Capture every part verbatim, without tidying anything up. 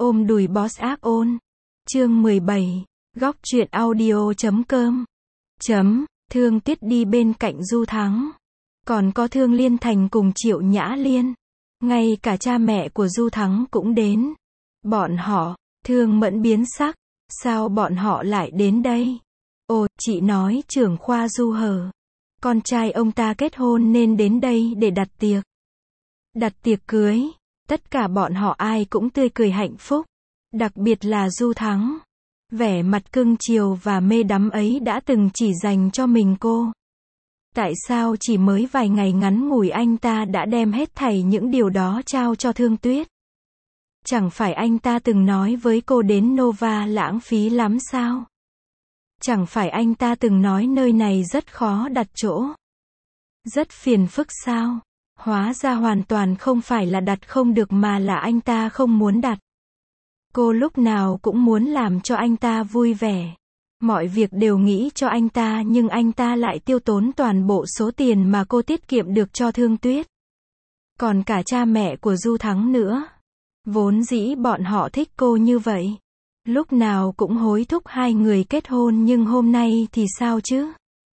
Ôm đùi boss ác ôn. Chương mười bảy. Góc truyện audio chấm com. Chấm. Thương Tuyết đi bên cạnh Du Thắng. Còn có Thương Liên Thành cùng Triệu Nhã Liên. Ngay cả cha mẹ của Du Thắng cũng đến. Bọn họ, Thương Mẫn biến sắc. Sao bọn họ lại đến đây? Ồ, chị nói trưởng khoa Du hờ. Con trai ông ta kết hôn nên đến đây để đặt tiệc. Đặt tiệc cưới. Tất cả bọn họ ai cũng tươi cười hạnh phúc. Đặc biệt là Du Thắng. Vẻ mặt cưng chiều và mê đắm ấy đã từng chỉ dành cho mình cô. Tại sao chỉ mới vài ngày ngắn ngủi anh ta đã đem hết thảy những điều đó trao cho Thương Tuyết? Chẳng phải anh ta từng nói với cô đến Nova lãng phí lắm sao? Chẳng phải anh ta từng nói nơi này rất khó đặt chỗ? Rất phiền phức sao? Hóa ra hoàn toàn không phải là đặt không được mà là anh ta không muốn đặt. Cô lúc nào cũng muốn làm cho anh ta vui vẻ. Mọi việc đều nghĩ cho anh ta nhưng anh ta lại tiêu tốn toàn bộ số tiền mà cô tiết kiệm được cho Thương Tuyết. Còn cả cha mẹ của Du Thắng nữa. Vốn dĩ bọn họ thích cô như vậy. Lúc nào cũng hối thúc hai người kết hôn nhưng hôm nay thì sao chứ?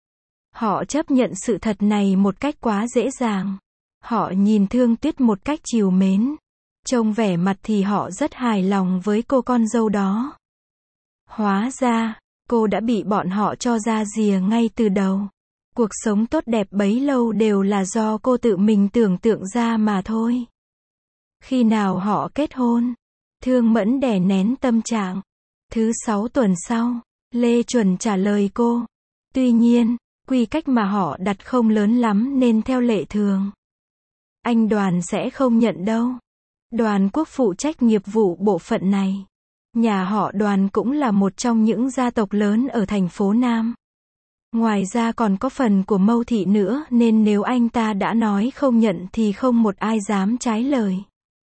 Họ chấp nhận sự thật này một cách quá dễ dàng. Họ nhìn Thương Tuyết một cách trìu mến. Trông vẻ mặt thì họ rất hài lòng với cô con dâu đó. Hóa ra, cô đã bị bọn họ cho ra rìa ngay từ đầu. Cuộc sống tốt đẹp bấy lâu đều là do cô tự mình tưởng tượng ra mà thôi. Khi nào họ kết hôn? Thương Mẫn đè nén tâm trạng. Thứ sáu tuần sau, Lê Chuẩn trả lời cô. Tuy nhiên, quy cách mà họ đặt không lớn lắm nên theo lệ thường. Anh Đoàn sẽ không nhận đâu. Đoàn Quốc phụ trách nghiệp vụ bộ phận này. Nhà họ Đoàn cũng là một trong những gia tộc lớn ở thành phố Nam. Ngoài ra còn có phần của Mâu Thị nữa nên nếu anh ta đã nói không nhận thì không một ai dám trái lời.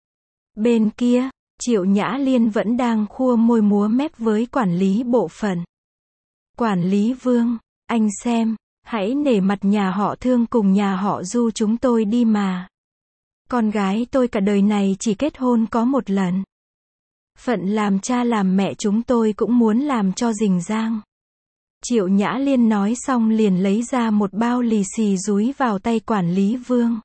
Bên kia, Triệu Nhã Liên vẫn đang khua môi múa mép với quản lý bộ phận. Quản lý Vương, anh xem, hãy nể mặt nhà họ Thương cùng nhà họ Du chúng tôi đi mà. Con gái tôi cả đời này chỉ kết hôn có một lần. Phận làm cha làm mẹ chúng tôi cũng muốn làm cho rình rang. Triệu Nhã Liên nói xong liền lấy ra một bao lì xì dúi vào tay quản lý Vương.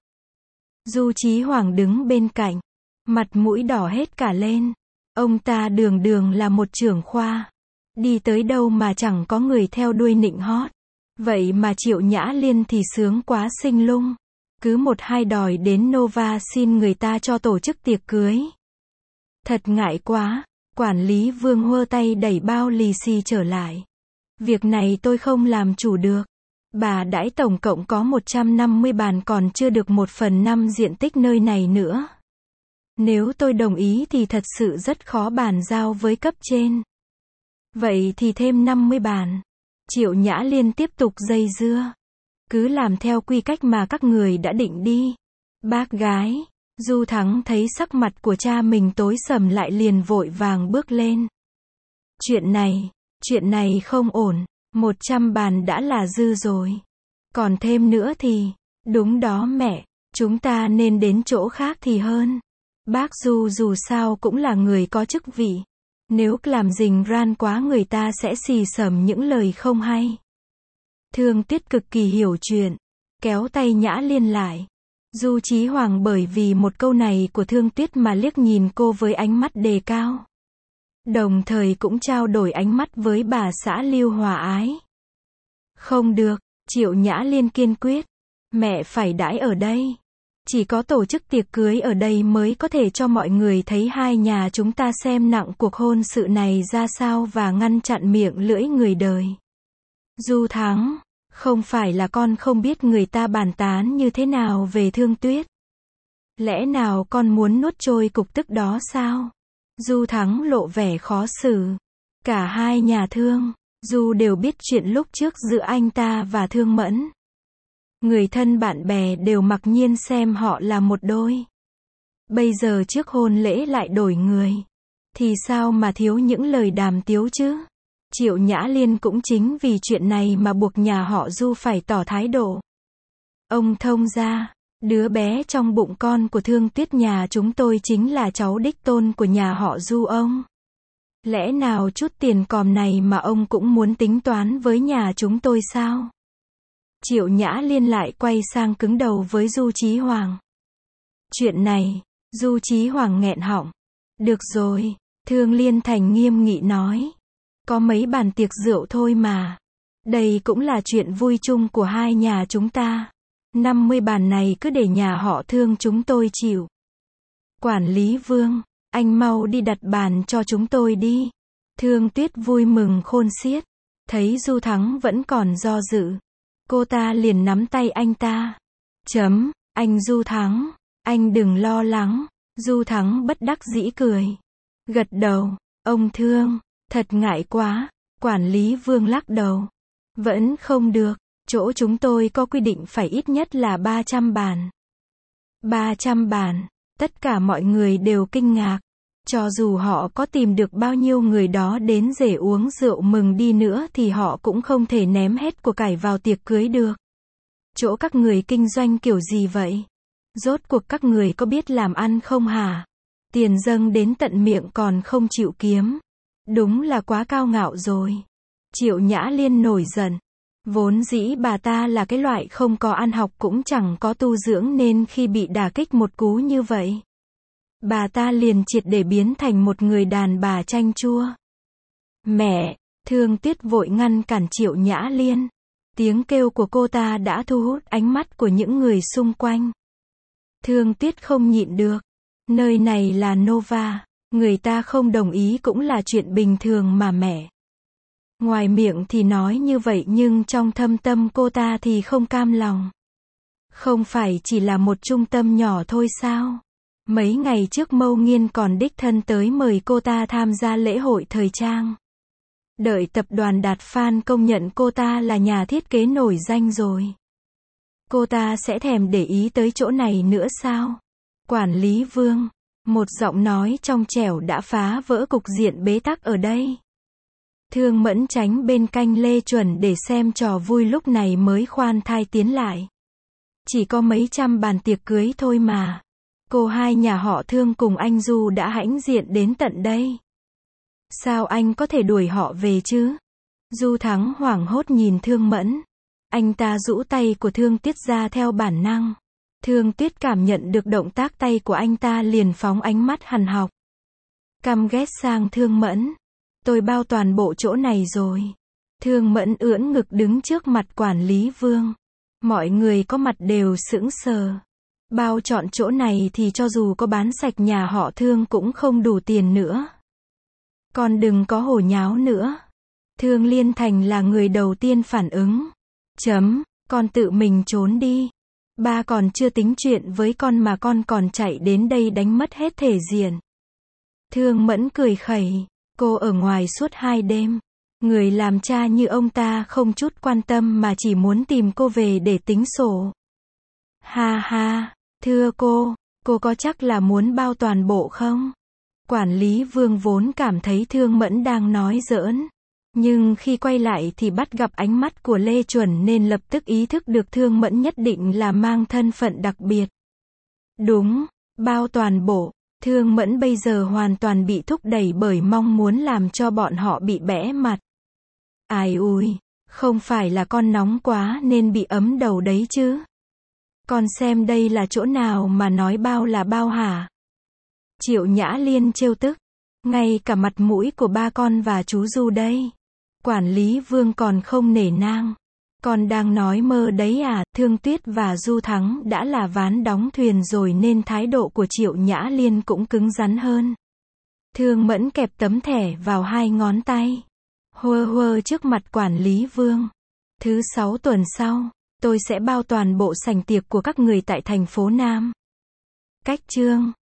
Du Chí Hoàng đứng bên cạnh. Mặt mũi đỏ hết cả lên. Ông ta đường đường là một trưởng khoa. Đi tới đâu mà chẳng có người theo đuôi nịnh hót. Vậy mà Triệu Nhã Liên thì sướng quá sinh lung. Cứ một hai đòi đến Nova xin người ta cho tổ chức tiệc cưới. Thật ngại quá. Quản lý Vương hơ tay đẩy bao lì xì trở lại. Việc này tôi không làm chủ được. Bà đãi tổng cộng có một trăm năm mươi bàn còn chưa được một phần năm diện tích nơi này nữa. Nếu tôi đồng ý thì thật sự rất khó bàn giao với cấp trên. Vậy thì thêm năm mươi bàn. Triệu Nhã Liên tiếp tục dây dưa. Cứ làm theo quy cách mà các người đã định đi. Bác gái. Du Thắng thấy sắc mặt của cha mình tối sầm lại liền vội vàng bước lên. Chuyện này, chuyện này không ổn. Một trăm bàn đã là dư rồi. Còn thêm nữa thì, đúng đó mẹ, chúng ta nên đến chỗ khác thì hơn. Bác Du dù sao cũng là người có chức vị. Nếu làm rình ran quá người ta sẽ xì xầm những lời không hay. Thương Tuyết cực kỳ hiểu chuyện. Kéo tay Nhã Liên lại. Du Chí Hoàng bởi vì một câu này của Thương Tuyết mà liếc nhìn cô với ánh mắt đề cao. Đồng thời cũng trao đổi ánh mắt với bà xã Lưu Hòa Ái. Không được, Triệu Nhã Liên kiên quyết. Mẹ phải đãi ở đây. Chỉ có tổ chức tiệc cưới ở đây mới có thể cho mọi người thấy hai nhà chúng ta xem nặng cuộc hôn sự này ra sao và ngăn chặn miệng lưỡi người đời. Du Thắng, không phải là con không biết người ta bàn tán như thế nào về Thương Tuyết. Lẽ nào con muốn nuốt trôi cục tức đó sao? Du Thắng lộ vẻ khó xử. Cả hai nhà Thương, Du đều biết chuyện lúc trước giữa anh ta và Thương Mẫn. Người thân bạn bè đều mặc nhiên xem họ là một đôi. Bây giờ trước hôn lễ lại đổi người. Thì sao mà thiếu những lời đàm tiếu chứ? Triệu Nhã Liên cũng chính vì chuyện này mà buộc nhà họ Du phải tỏ thái độ. Ông thông gia, Đứa bé trong bụng con của Thương Tuyết nhà chúng tôi chính là cháu đích tôn của nhà họ Du ông. Lẽ nào chút tiền còm này mà ông cũng muốn tính toán với nhà chúng tôi sao? Triệu Nhã Liên lại quay sang cứng đầu với Du Chí Hoàng. Chuyện này, Du Chí Hoàng nghẹn họng. Được rồi, Thương Liên Thành nghiêm nghị nói. Có mấy bàn tiệc rượu thôi mà. Đây cũng là chuyện vui chung của hai nhà chúng ta. năm mươi bàn này cứ để nhà họ Thương chúng tôi chịu. Quản lý Vương, anh mau đi đặt bàn cho chúng tôi đi. Thương Tuyết vui mừng khôn xiết. Thấy Du Thắng vẫn còn do dự. Cô ta liền nắm tay anh ta. Chấm, anh Du Thắng, anh đừng lo lắng. Du Thắng bất đắc dĩ cười. Gật đầu, ông Thương, thật ngại quá. Quản lý Vương lắc đầu. Vẫn không được, chỗ chúng tôi có quy định phải ít nhất là ba trăm bàn. ba trăm bàn, tất cả mọi người đều kinh ngạc. Cho dù họ có tìm được bao nhiêu người đó đến rể uống rượu mừng đi nữa thì họ cũng không thể ném hết của cải vào tiệc cưới được. Chỗ các người kinh doanh kiểu gì vậy? Rốt cuộc các người có biết làm ăn không hả? Tiền dâng đến tận miệng còn không chịu kiếm. Đúng là quá cao ngạo rồi. Triệu Nhã Liên nổi giận. Vốn dĩ bà ta là cái loại không có ăn học cũng chẳng có tu dưỡng nên khi bị đả kích một cú như vậy, bà ta liền triệt để biến thành một người đàn bà chanh chua. Mẹ, Thương Tuyết vội ngăn cản Triệu Nhã Liên. Tiếng kêu của cô ta đã thu hút ánh mắt của những người xung quanh. Thương Tuyết không nhịn được. Nơi này là Nova. Người ta không đồng ý cũng là chuyện bình thường mà mẹ. Ngoài miệng thì nói như vậy nhưng trong thâm tâm cô ta thì không cam lòng. Không phải chỉ là một trung tâm nhỏ thôi sao? Mấy ngày trước Mâu Nghiên còn đích thân tới mời cô ta tham gia lễ hội thời trang. Đợi tập đoàn Đạt Phan công nhận cô ta là nhà thiết kế nổi danh rồi. Cô ta sẽ thèm để ý tới chỗ này nữa sao? Quản lý Vương, một giọng nói trong trẻo đã phá vỡ cục diện bế tắc ở đây. Thương Mẫn tránh bên cạnh Lê Chuẩn để xem trò vui lúc này mới khoan thai tiến lại. Chỉ có mấy trăm bàn tiệc cưới thôi mà. Cô hai nhà họ Thương cùng anh Du đã hãnh diện đến tận đây. Sao anh có thể đuổi họ về chứ? Du Thắng hoảng hốt nhìn Thương Mẫn. Anh ta rũ tay của Thương Tuyết ra theo bản năng. Thương Tuyết cảm nhận được động tác tay của anh ta liền phóng ánh mắt hằn học. Căm ghét sang Thương Mẫn. Tôi bao toàn bộ chỗ này rồi. Thương Mẫn ưỡn ngực đứng trước mặt quản lý Vương. Mọi người có mặt đều sững sờ. Bao trọn chỗ này thì cho dù có bán sạch nhà họ Thương cũng không đủ tiền nữa. Con đừng có hồ nháo nữa. Thương Liên Thành là người đầu tiên phản ứng. Chấm, con tự mình trốn đi. Ba còn chưa tính chuyện với con mà con còn chạy đến đây đánh mất hết thể diện. Thương Mẫn cười khẩy. Cô ở ngoài suốt hai đêm. Người làm cha như ông ta không chút quan tâm mà chỉ muốn tìm cô về để tính sổ. Ha ha, thưa cô, cô có chắc là muốn bao toàn bộ không? Quản lý Vương vốn cảm thấy Thương Mẫn đang nói giỡn. Nhưng khi quay lại thì bắt gặp ánh mắt của Lê Chuẩn nên lập tức ý thức được Thương Mẫn nhất định là mang thân phận đặc biệt. Đúng, bao toàn bộ. Thương Mẫn bây giờ hoàn toàn bị thúc đẩy bởi mong muốn làm cho bọn họ bị bẽ mặt. Ai ui, không phải là con nóng quá nên bị ấm đầu đấy chứ. Con xem đây là chỗ nào mà nói bao là bao hả? Triệu Nhã Liên trêu tức. Ngay cả mặt mũi của ba con và chú Du đây. Quản lý Vương còn không nể nang. Con đang nói mơ đấy à? Thương Tuyết và Du Thắng đã là ván đóng thuyền rồi nên thái độ của Triệu Nhã Liên cũng cứng rắn hơn. Thương Mẫn kẹp tấm thẻ vào hai ngón tay. Hơ hơ trước mặt quản lý Vương. Thứ sáu tuần sau, tôi sẽ bao toàn bộ sảnh tiệc của các người tại thành phố Nam. Cách chương